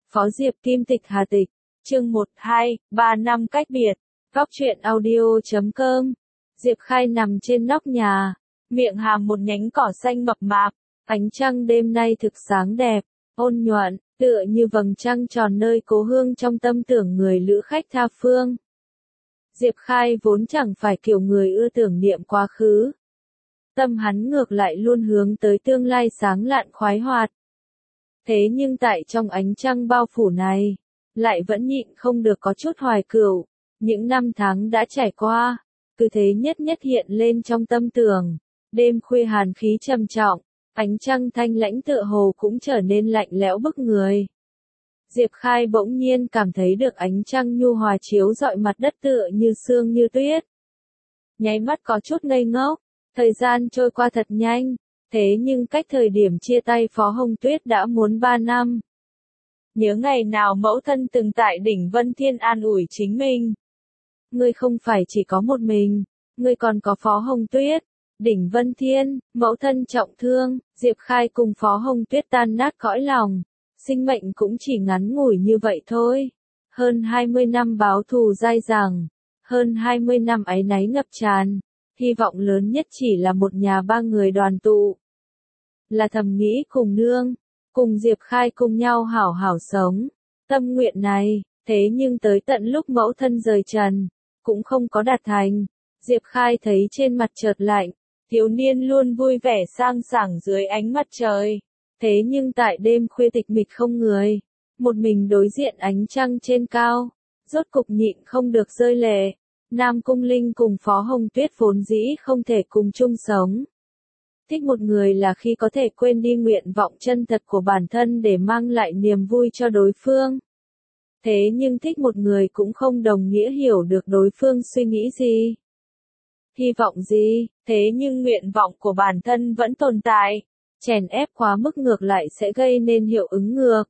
Phó Diệp Kim Tịch Hà Tịch, chương 1-2, 3 năm cách biệt, Góc truyện audio.com. Diệp Khai nằm trên nóc nhà, miệng hàm một nhánh cỏ xanh mập mạp, ánh trăng đêm nay thực sáng đẹp, ôn nhuận, tựa như vầng trăng tròn nơi cố hương trong tâm tưởng người lữ khách tha phương. Diệp Khai vốn chẳng phải kiểu người ưa tưởng niệm quá khứ. Tâm hắn ngược lại luôn hướng tới tương lai sáng lạn khoái hoạt. Thế nhưng tại trong ánh trăng bao phủ này, lại vẫn nhịn không được có chút hoài cửu. Những năm tháng đã trải qua, cứ thế nhất nhất hiện lên trong tâm tưởng. Đêm khuya hàn khí trầm trọng, ánh trăng thanh lãnh tựa hồ cũng trở nên lạnh lẽo bức người. Diệp Khai bỗng nhiên cảm thấy được ánh trăng nhu hòa chiếu rọi mặt đất tựa như sương như tuyết. Nháy mắt có chút ngây ngốc, thời gian trôi qua thật nhanh, thế nhưng cách thời điểm chia tay Phó Hồng Tuyết đã muốn 3 năm. Nhớ ngày nào mẫu thân từng tại đỉnh Vân Thiên an ủi chính mình. Ngươi không phải chỉ có một mình, ngươi còn có Phó Hồng Tuyết. Đỉnh Vân Thiên, mẫu thân trọng thương, Diệp Khai cùng Phó Hồng Tuyết tan nát cõi lòng. Sinh mệnh cũng chỉ ngắn ngủi như vậy thôi. Hơn 20 năm báo thù dai dẳng, hơn 20 năm áy náy ngập tràn, hy vọng lớn nhất chỉ là một nhà ba người đoàn tụ. Là Thầm Nghĩ cùng nương, cùng Diệp Khai cùng nhau hảo hảo sống. Tâm nguyện này, thế nhưng tới tận lúc mẫu thân rời trần, cũng không có đạt thành. Diệp Khai thấy trên mặt chợt lạnh, thiếu niên luôn vui vẻ sang sảng dưới ánh mặt trời. Thế nhưng tại đêm khuya tịch mịch không người, một mình đối diện ánh trăng trên cao, rốt cục nhịn không được rơi lệ. Nam Cung Linh cùng Phó Hồng Tuyết vốn dĩ không thể cùng chung sống. Thích một người là khi có thể quên đi nguyện vọng chân thật của bản thân để mang lại niềm vui cho đối phương. Thế nhưng thích một người cũng không đồng nghĩa hiểu được đối phương suy nghĩ gì, hy vọng gì, thế nhưng nguyện vọng của bản thân vẫn tồn tại. Chèn ép quá mức ngược lại sẽ gây nên hiệu ứng ngược.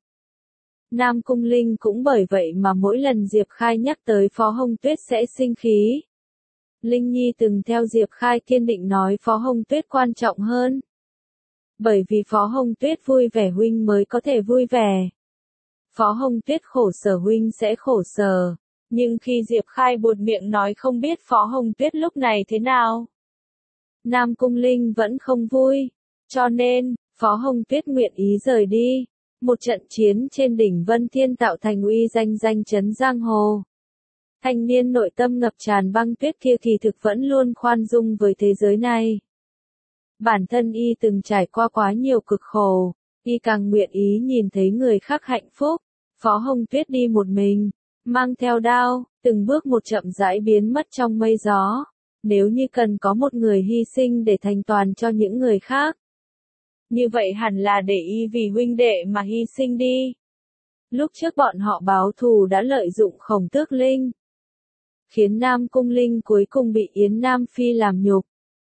Nam Cung Linh cũng bởi vậy mà mỗi lần Diệp Khai nhắc tới Phó Hồng Tuyết sẽ sinh khí. Linh Nhi từng theo Diệp Khai kiên định nói Phó Hồng Tuyết quan trọng hơn. Bởi vì Phó Hồng Tuyết vui vẻ huynh mới có thể vui vẻ. Phó Hồng Tuyết khổ sở huynh sẽ khổ sở. Nhưng khi Diệp Khai buột miệng nói không biết Phó Hồng Tuyết lúc này thế nào, Nam Cung Linh vẫn không vui. Cho nên, Phó Hồng Tuyết nguyện ý rời đi. Một trận chiến trên đỉnh Vân Thiên tạo thành uy danh chấn giang hồ. Thanh niên nội tâm ngập tràn băng tuyết kia kỳ thực vẫn luôn khoan dung với thế giới này. Bản thân y từng trải qua quá nhiều cực khổ, y càng nguyện ý nhìn thấy người khác hạnh phúc. Phó Hồng Tuyết đi một mình, mang theo đao, từng bước một chậm rãi biến mất trong mây gió. Nếu như cần có một người hy sinh để thành toàn cho những người khác, như vậy hẳn là để y vì huynh đệ mà hy sinh đi. Lúc trước bọn họ báo thù đã lợi dụng Khổng Tước Linh, khiến Nam Cung Linh cuối cùng bị Yến Nam Phi làm nhục.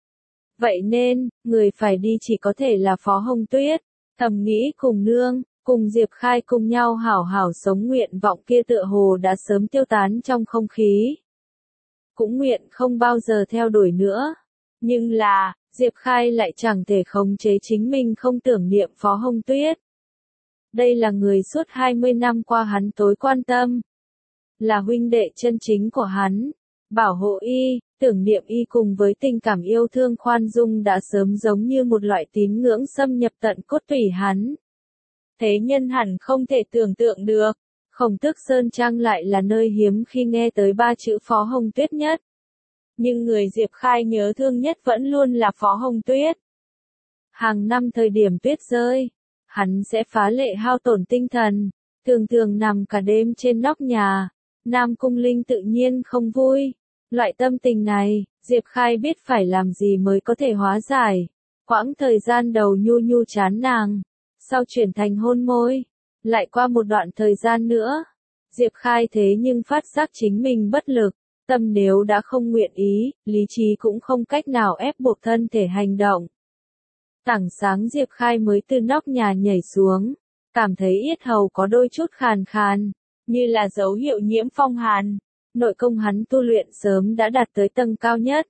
Vậy nên, người phải đi chỉ có thể là Phó Hồng Tuyết. Thầm Nghĩ cùng nương, cùng Diệp Khai cùng nhau hảo hảo sống nguyện vọng kia tựa hồ đã sớm tiêu tán trong không khí. Cũng nguyện không bao giờ theo đuổi nữa. Nhưng là, Diệp Khai lại chẳng thể khống chế chính mình không tưởng niệm Phó Hồng Tuyết. Đây là người suốt 20 năm qua hắn tối quan tâm. Là huynh đệ chân chính của hắn. Bảo hộ y, tưởng niệm y cùng với tình cảm yêu thương khoan dung đã sớm giống như một loại tín ngưỡng xâm nhập tận cốt tủy hắn. Thế nhân hẳn không thể tưởng tượng được. Khổng Tước Sơn Trang lại là nơi hiếm khi nghe tới 3 chữ Phó Hồng Tuyết nhất. Nhưng người Diệp Khai nhớ thương nhất vẫn luôn là Phó Hồng Tuyết. Hàng năm thời điểm tuyết rơi, hắn sẽ phá lệ hao tổn tinh thần, thường nằm cả đêm trên nóc nhà. Nam Cung Linh tự nhiên không vui. Loại tâm tình này, Diệp Khai biết phải làm gì mới có thể hóa giải. Quãng thời gian đầu nhu chán nàng, sau chuyển thành hôn môi, lại qua một đoạn thời gian nữa. Diệp Khai thế nhưng phát giác chính mình bất lực. Tâm nếu đã không nguyện ý, lý trí cũng không cách nào ép buộc thân thể hành động. Tảng sáng Diệp Khai mới từ nóc nhà nhảy xuống, cảm thấy yết hầu có đôi chút khàn khàn, như là dấu hiệu nhiễm phong hàn. Nội công hắn tu luyện sớm đã đạt tới tầng cao nhất.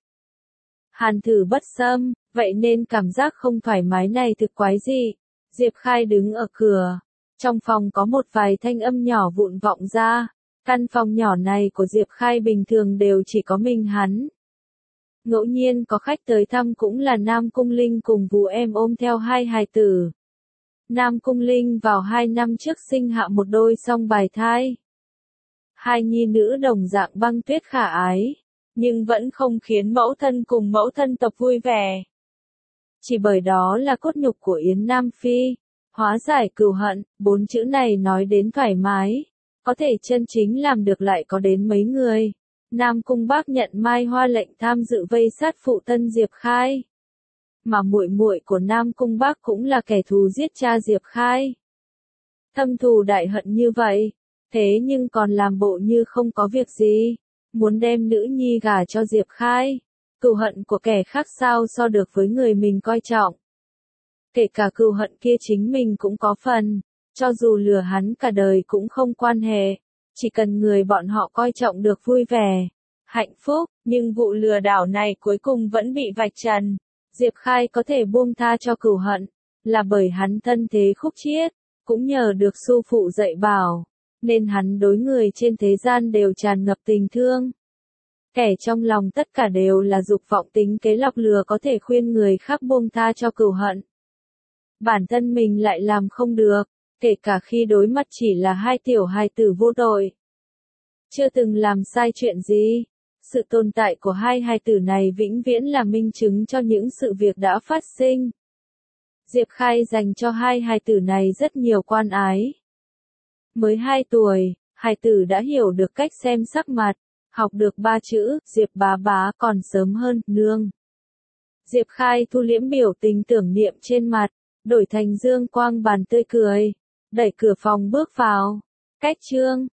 Hàn thử bất xâm, vậy nên cảm giác không thoải mái này thực quái dị. Diệp Khai đứng ở cửa, Trong phòng có một vài thanh âm nhỏ vụn vọng ra. Căn phòng nhỏ này của Diệp Khai bình thường đều chỉ có mình hắn. Ngẫu nhiên có khách tới thăm cũng là Nam Cung Linh cùng Vũ Em ôm theo hai hài tử. Nam Cung Linh vào 2 năm trước sinh hạ một đôi song bào thai. Hai nhi nữ đồng dạng băng tuyết khả ái, nhưng vẫn không khiến mẫu thân cùng mẫu thân tộc vui vẻ. Chỉ bởi đó là cốt nhục của Yến Nam Phi, hóa giải cừu hận, 4 chữ này nói đến thoải mái, có thể chân chính làm được lại có đến mấy người. Nam Cung Bác nhận Mai Hoa lệnh tham dự vây sát phụ thân Diệp Khai. Mà muội muội của Nam Cung Bác cũng là kẻ thù giết cha Diệp Khai. Thâm thù đại hận như vậy, thế nhưng còn làm bộ như không có việc gì, muốn đem nữ nhi gả cho Diệp Khai. Cừu hận của kẻ khác sao so được với người mình coi trọng. Kể cả cừu hận kia chính mình cũng có phần, cho dù lừa hắn cả đời cũng không quan hệ, chỉ cần người bọn họ coi trọng được vui vẻ, hạnh phúc, nhưng vụ lừa đảo này cuối cùng vẫn bị vạch trần. Diệp Khai có thể buông tha cho cừu hận, là bởi hắn thân thế khúc chiết, cũng nhờ được sư phụ dạy bảo, nên hắn đối người trên thế gian đều tràn ngập tình thương. Kẻ trong lòng tất cả đều là dục vọng tính kế lọc lừa có thể khuyên người khác buông tha cho cừu hận. Bản thân mình lại làm không được, kể cả khi đối mặt chỉ là hai tiểu hài tử vô tội. Chưa từng làm sai chuyện gì. Sự tồn tại của hai hài tử này vĩnh viễn là minh chứng cho những sự việc đã phát sinh. Diệp Khai dành cho hai hài tử này rất nhiều quan ái. Mới 2 tuổi, hài tử đã hiểu được cách xem sắc mặt, học được 3 chữ, Diệp bá bá còn sớm hơn, nương. Diệp Khai thu liễm biểu tình tưởng niệm trên mặt, đổi thành dương quang bàn tươi cười, đẩy cửa phòng bước vào. Cách chương